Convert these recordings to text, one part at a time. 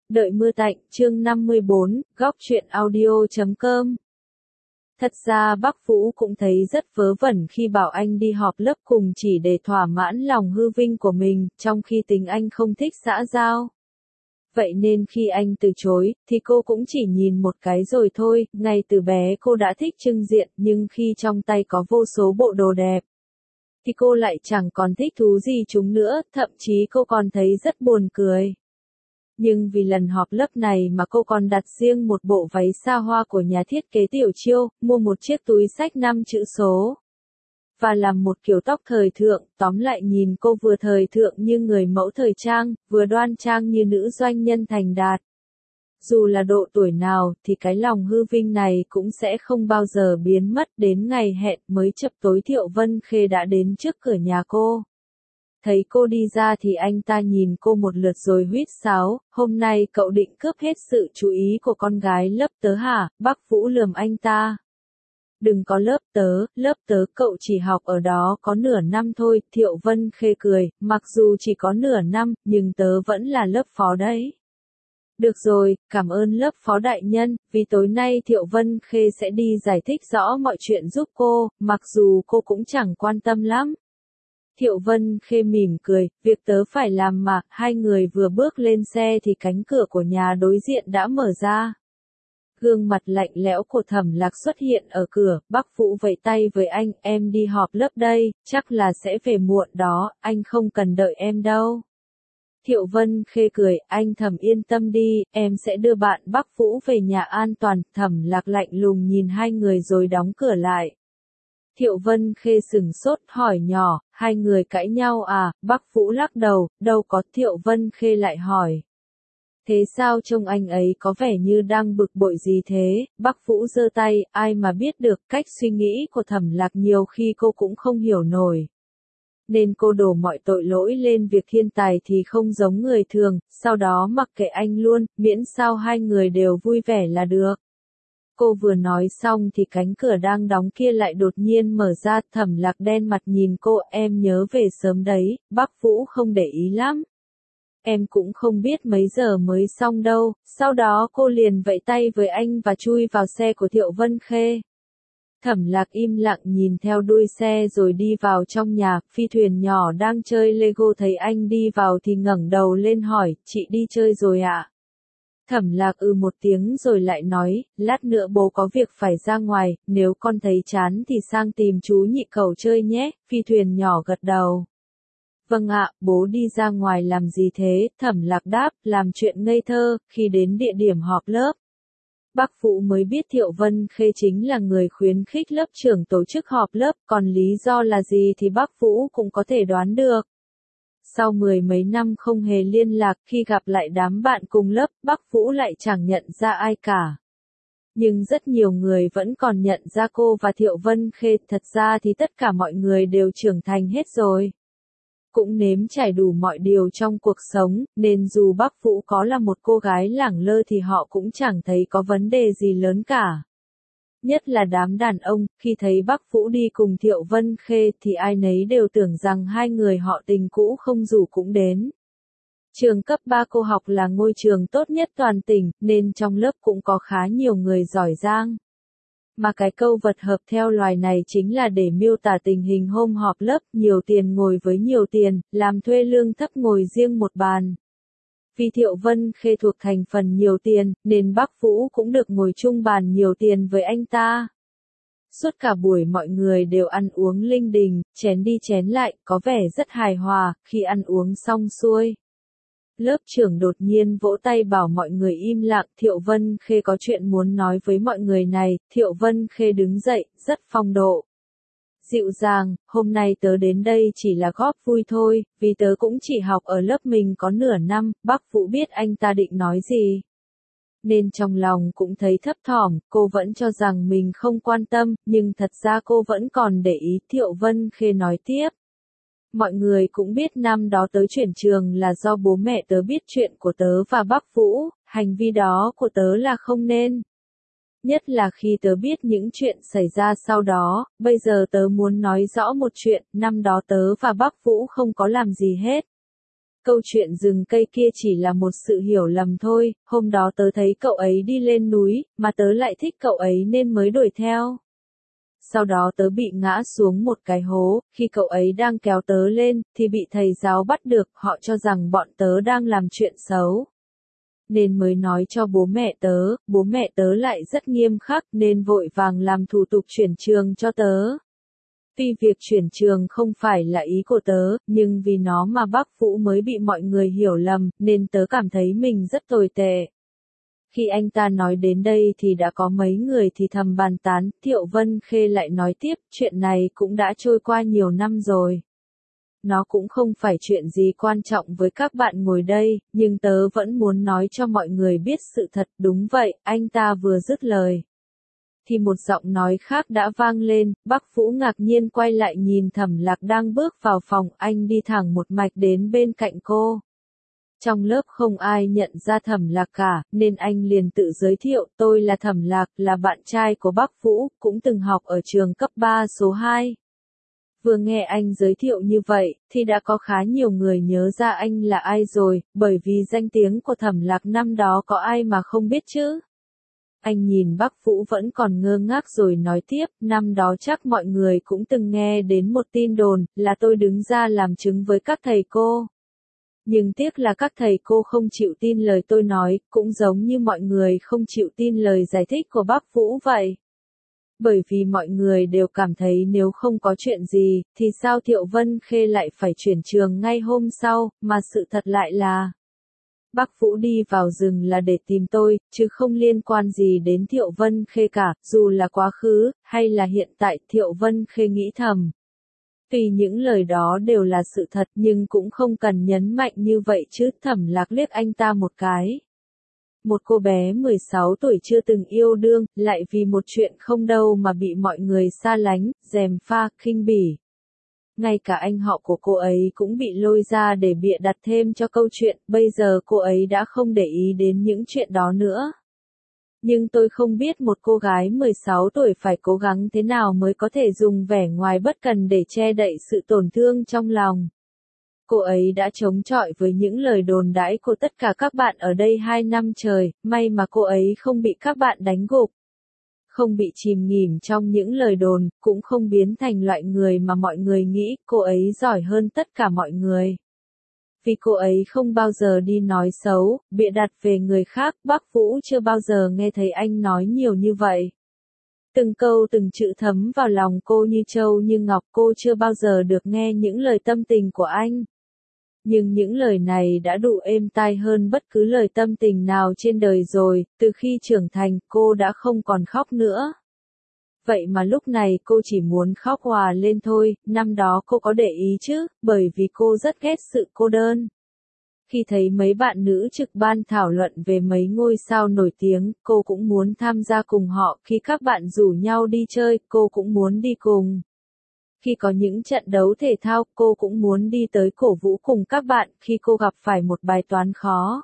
Đợi mưa tạnh, chương 54, góc truyện audio.com. Thật ra bác Vũ cũng thấy rất vớ vẩn khi bảo anh đi họp lớp cùng chỉ để thỏa mãn lòng hư vinh của mình, trong khi tính anh không thích xã giao. Vậy nên khi anh từ chối, thì cô cũng chỉ nhìn một cái rồi thôi, ngay từ bé cô đã thích trưng diện, nhưng khi trong tay có vô số bộ đồ đẹp, thì cô lại chẳng còn thích thú gì chúng nữa, thậm chí cô còn thấy rất buồn cười. Nhưng vì lần họp lớp này mà cô còn đặt riêng một bộ váy xa hoa của nhà thiết kế Tiểu Chiêu, mua một chiếc túi xách 5 chữ số. Và làm một kiểu tóc thời thượng, tóm lại nhìn cô vừa thời thượng như người mẫu thời trang, vừa đoan trang như nữ doanh nhân thành đạt. Dù là độ tuổi nào thì cái lòng hư vinh này cũng sẽ không bao giờ biến mất. Đến ngày hẹn mới chập tối Thiệu Vân Khê đã đến trước cửa nhà cô. Thấy cô đi ra thì anh ta nhìn cô một lượt rồi huýt sáo, hôm nay cậu định cướp hết sự chú ý của con gái lớp tớ hả? Bác Vũ lườm anh ta. Đừng có lớp tớ cậu chỉ học ở đó có nửa năm thôi, Thiệu Vân Khê cười, mặc dù chỉ có nửa năm, nhưng tớ vẫn là lớp phó đấy. Được rồi, cảm ơn lớp phó đại nhân, vì tối nay Thiệu Vân Khê sẽ đi giải thích rõ mọi chuyện giúp cô, mặc dù cô cũng chẳng quan tâm lắm. Thiệu Vân Khê mỉm cười, việc tớ phải làm mà. Hai người vừa bước lên xe thì cánh cửa của nhà đối diện đã mở ra. Gương mặt lạnh lẽo của Thẩm Lạc xuất hiện ở cửa, bác Vũ vẫy tay với anh, em đi họp lớp đây, chắc là sẽ về muộn đó, anh không cần đợi em đâu. Thiệu Vân Khê cười, anh Thẩm yên tâm đi, em sẽ đưa bạn bác Vũ về nhà an toàn. Thẩm Lạc lạnh lùng nhìn hai người rồi đóng cửa lại. Thiệu Vân Khê sửng sốt hỏi nhỏ, hai người cãi nhau à? Bác Vũ lắc đầu, đâu có. Thiệu Vân Khê lại hỏi. Thế sao trông anh ấy có vẻ như đang bực bội gì thế? Bác Vũ giơ tay, ai mà biết được, cách suy nghĩ của Thẩm Lạc nhiều khi cô cũng không hiểu nổi. Nên cô đổ mọi tội lỗi lên việc thiên tài thì không giống người thường, sau đó mặc kệ anh luôn, miễn sao hai người đều vui vẻ là được. Cô vừa nói xong thì cánh cửa đang đóng kia lại đột nhiên mở ra. Thẩm Lạc đen mặt nhìn cô, em nhớ về sớm đấy. Bác Vũ không để ý lắm. Em cũng không biết mấy giờ mới xong đâu. Sau đó cô liền vẫy tay với anh và chui vào xe của Thiệu Vân Khê. Thẩm Lạc im lặng nhìn theo đuôi xe rồi đi vào trong nhà. Phi thuyền nhỏ đang chơi Lego thấy anh đi vào thì ngẩng đầu lên hỏi, chị đi chơi rồi ạ? Thẩm Lạc một tiếng rồi lại nói, lát nữa bố có việc phải ra ngoài, nếu con thấy chán thì sang tìm chú Nhị Cẩu chơi nhé. Phi thuyền nhỏ gật đầu. Vâng ạ, bố đi ra ngoài làm gì thế? Thẩm Lạc đáp, làm chuyện ngây thơ. Khi đến địa điểm họp lớp, bác Vũ mới biết Thiệu Vân Khê chính là người khuyến khích lớp trưởng tổ chức họp lớp, còn lý do là gì thì bác Vũ cũng có thể đoán được. Sau mười mấy năm không hề liên lạc, khi gặp lại đám bạn cùng lớp, bác Vũ lại chẳng nhận ra ai cả. Nhưng rất nhiều người vẫn còn nhận ra cô và Thiệu Vân Khê, thật ra thì tất cả mọi người đều trưởng thành hết rồi. Cũng nếm trải đủ mọi điều trong cuộc sống, nên dù bác Vũ có là một cô gái lẳng lơ thì họ cũng chẳng thấy có vấn đề gì lớn cả. Nhất là đám đàn ông, khi thấy bác Vũ đi cùng Thiệu Vân Khê thì ai nấy đều tưởng rằng hai người họ tình cũ không rủ cũng đến. Trường cấp 3 cô học là ngôi trường tốt nhất toàn tỉnh, nên trong lớp cũng có khá nhiều người giỏi giang. Mà cái câu vật hợp theo loài này chính là để miêu tả tình hình hôm họp lớp, nhiều tiền ngồi với nhiều tiền, làm thuê lương thấp ngồi riêng một bàn. Vì Thiệu Vân Khê thuộc thành phần nhiều tiền, nên bác Vũ cũng được ngồi chung bàn nhiều tiền với anh ta. Suốt cả buổi mọi người đều ăn uống linh đình, chén đi chén lại, có vẻ rất hài hòa. Khi ăn uống xong xuôi, lớp trưởng đột nhiên vỗ tay bảo mọi người im lặng. Thiệu Vân Khê có chuyện muốn nói với mọi người này. Thiệu Vân Khê đứng dậy, rất phong độ, dịu dàng, hôm nay tớ đến đây chỉ là góp vui thôi, vì tớ cũng chỉ học ở lớp mình có nửa năm. Bác Vũ biết anh ta định nói gì, nên trong lòng cũng thấy thấp thỏm. Cô vẫn cho rằng mình không quan tâm, nhưng thật ra cô vẫn còn để ý. Thiệu Vân Khê nói tiếp. Mọi người cũng biết năm đó tớ chuyển trường là do bố mẹ tớ biết chuyện của tớ và bác Vũ, hành vi đó của tớ là không nên. Nhất là khi tớ biết những chuyện xảy ra sau đó. Bây giờ tớ muốn nói rõ một chuyện, năm đó tớ và bác Vũ không có làm gì hết. Câu chuyện rừng cây kia chỉ là một sự hiểu lầm thôi, hôm đó tớ thấy cậu ấy đi lên núi, mà tớ lại thích cậu ấy nên mới đuổi theo. Sau đó tớ bị ngã xuống một cái hố, khi cậu ấy đang kéo tớ lên, thì bị thầy giáo bắt được, họ cho rằng bọn tớ đang làm chuyện xấu. Nên mới nói cho bố mẹ tớ lại rất nghiêm khắc nên vội vàng làm thủ tục chuyển trường cho tớ. Tuy việc chuyển trường không phải là ý của tớ, nhưng vì nó mà bác Vũ mới bị mọi người hiểu lầm, nên tớ cảm thấy mình rất tồi tệ. Khi anh ta nói đến đây thì đã có mấy người thì thầm bàn tán, Thiệu Vân Khê lại nói tiếp, chuyện này cũng đã trôi qua nhiều năm rồi. Nó cũng không phải chuyện gì quan trọng với các bạn ngồi đây, nhưng tớ vẫn muốn nói cho mọi người biết sự thật. Đúng vậy, anh ta vừa dứt lời thì một giọng nói khác đã vang lên, bác Vũ ngạc nhiên quay lại nhìn Thẩm Lạc đang bước vào phòng, anh đi thẳng một mạch đến bên cạnh cô. Trong lớp không ai nhận ra Thẩm Lạc cả, nên anh liền tự giới thiệu, tôi là Thẩm Lạc, là bạn trai của bác Vũ, cũng từng học ở trường cấp 3 số 2. Vừa nghe anh giới thiệu như vậy, thì đã có khá nhiều người nhớ ra anh là ai rồi, bởi vì danh tiếng của Thẩm Lạc năm đó có ai mà không biết chứ. Anh nhìn bác Vũ vẫn còn ngơ ngác rồi nói tiếp, năm đó chắc mọi người cũng từng nghe đến một tin đồn, là tôi đứng ra làm chứng với các thầy cô. Nhưng tiếc là các thầy cô không chịu tin lời tôi nói, cũng giống như mọi người không chịu tin lời giải thích của bác Vũ vậy. Bởi vì mọi người đều cảm thấy nếu không có chuyện gì, thì sao Thiệu Vân Khê lại phải chuyển trường ngay hôm sau, mà sự thật lại là bác Vũ đi vào rừng là để tìm tôi, chứ không liên quan gì đến Thiệu Vân Khê cả, dù là quá khứ, hay là hiện tại, Thiệu Vân Khê nghĩ thầm. Tuy những lời đó đều là sự thật nhưng cũng không cần nhấn mạnh như vậy chứ. Thẩm Lạc liếc anh ta một cái. Một cô bé 16 tuổi chưa từng yêu đương, lại vì một chuyện không đâu mà bị mọi người xa lánh, gièm pha, khinh bỉ. Ngay cả anh họ của cô ấy cũng bị lôi ra để bịa đặt thêm cho câu chuyện, bây giờ cô ấy đã không để ý đến những chuyện đó nữa. Nhưng tôi không biết một cô gái 16 tuổi phải cố gắng thế nào mới có thể dùng vẻ ngoài bất cần để che đậy sự tổn thương trong lòng. Cô ấy đã chống chọi với những lời đồn đãi của tất cả các bạn ở đây 2 năm trời, may mà cô ấy không bị các bạn đánh gục. Không bị chìm nghỉm trong những lời đồn, cũng không biến thành loại người mà mọi người nghĩ, cô ấy giỏi hơn tất cả mọi người. Vì cô ấy không bao giờ đi nói xấu, bịa đặt về người khác, bác Vũ chưa bao giờ nghe thấy anh nói nhiều như vậy. Từng câu từng chữ thấm vào lòng cô như châu như ngọc, cô chưa bao giờ được nghe những lời tâm tình của anh. Nhưng những lời này đã đủ êm tai hơn bất cứ lời tâm tình nào trên đời rồi, từ khi trưởng thành, cô đã không còn khóc nữa. Vậy mà lúc này cô chỉ muốn khóc òa lên thôi, năm đó cô có để ý chứ, bởi vì cô rất ghét sự cô đơn. Khi thấy mấy bạn nữ trực ban thảo luận về mấy ngôi sao nổi tiếng, cô cũng muốn tham gia cùng họ, khi các bạn rủ nhau đi chơi, cô cũng muốn đi cùng. Khi có những trận đấu thể thao, cô cũng muốn đi tới cổ vũ cùng các bạn, khi cô gặp phải một bài toán khó.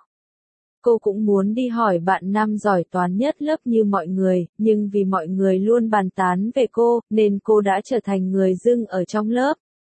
Cô cũng muốn đi hỏi bạn nam giỏi toán nhất lớp như mọi người, nhưng vì mọi người luôn bàn tán về cô, nên cô đã trở thành người dưng ở trong lớp.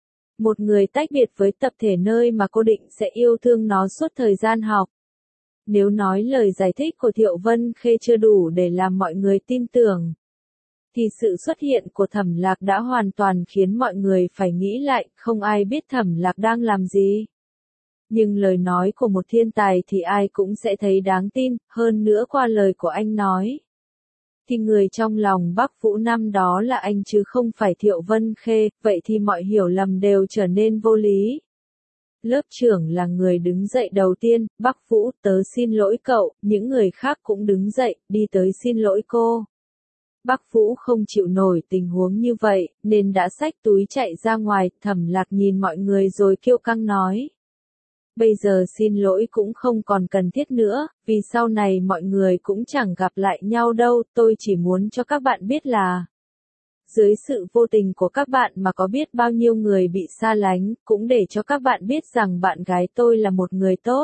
Một người tách biệt với tập thể nơi mà cô định sẽ yêu thương nó suốt thời gian học. Nếu nói lời giải thích của Thiệu Vân Khê chưa đủ để làm mọi người tin tưởng, thì sự xuất hiện của Thẩm Lạc đã hoàn toàn khiến mọi người phải nghĩ lại, không ai biết Thẩm Lạc đang làm gì. Nhưng lời nói của một thiên tài thì ai cũng sẽ thấy đáng tin, hơn nữa qua lời của anh nói, thì người trong lòng bác Vũ năm đó là anh chứ không phải Thiệu Vân Khê, vậy thì mọi hiểu lầm đều trở nên vô lý. Lớp trưởng là người đứng dậy đầu tiên, bác Vũ, tớ xin lỗi cậu, những người khác cũng đứng dậy, đi tới xin lỗi cô. Bác Vũ không chịu nổi tình huống như vậy, nên đã xách túi chạy ra ngoài. Thẩm Lạc nhìn mọi người rồi kiêu căng nói. Bây giờ xin lỗi cũng không còn cần thiết nữa, vì sau này mọi người cũng chẳng gặp lại nhau đâu, tôi chỉ muốn cho các bạn biết là dưới sự vô tình của các bạn mà có biết bao nhiêu người bị xa lánh, cũng để cho các bạn biết rằng bạn gái tôi là một người tốt.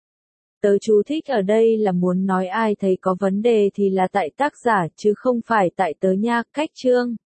Tớ chú thích ở đây là muốn nói ai thấy có vấn đề thì là tại tác giả chứ không phải tại tớ nha, cách chương.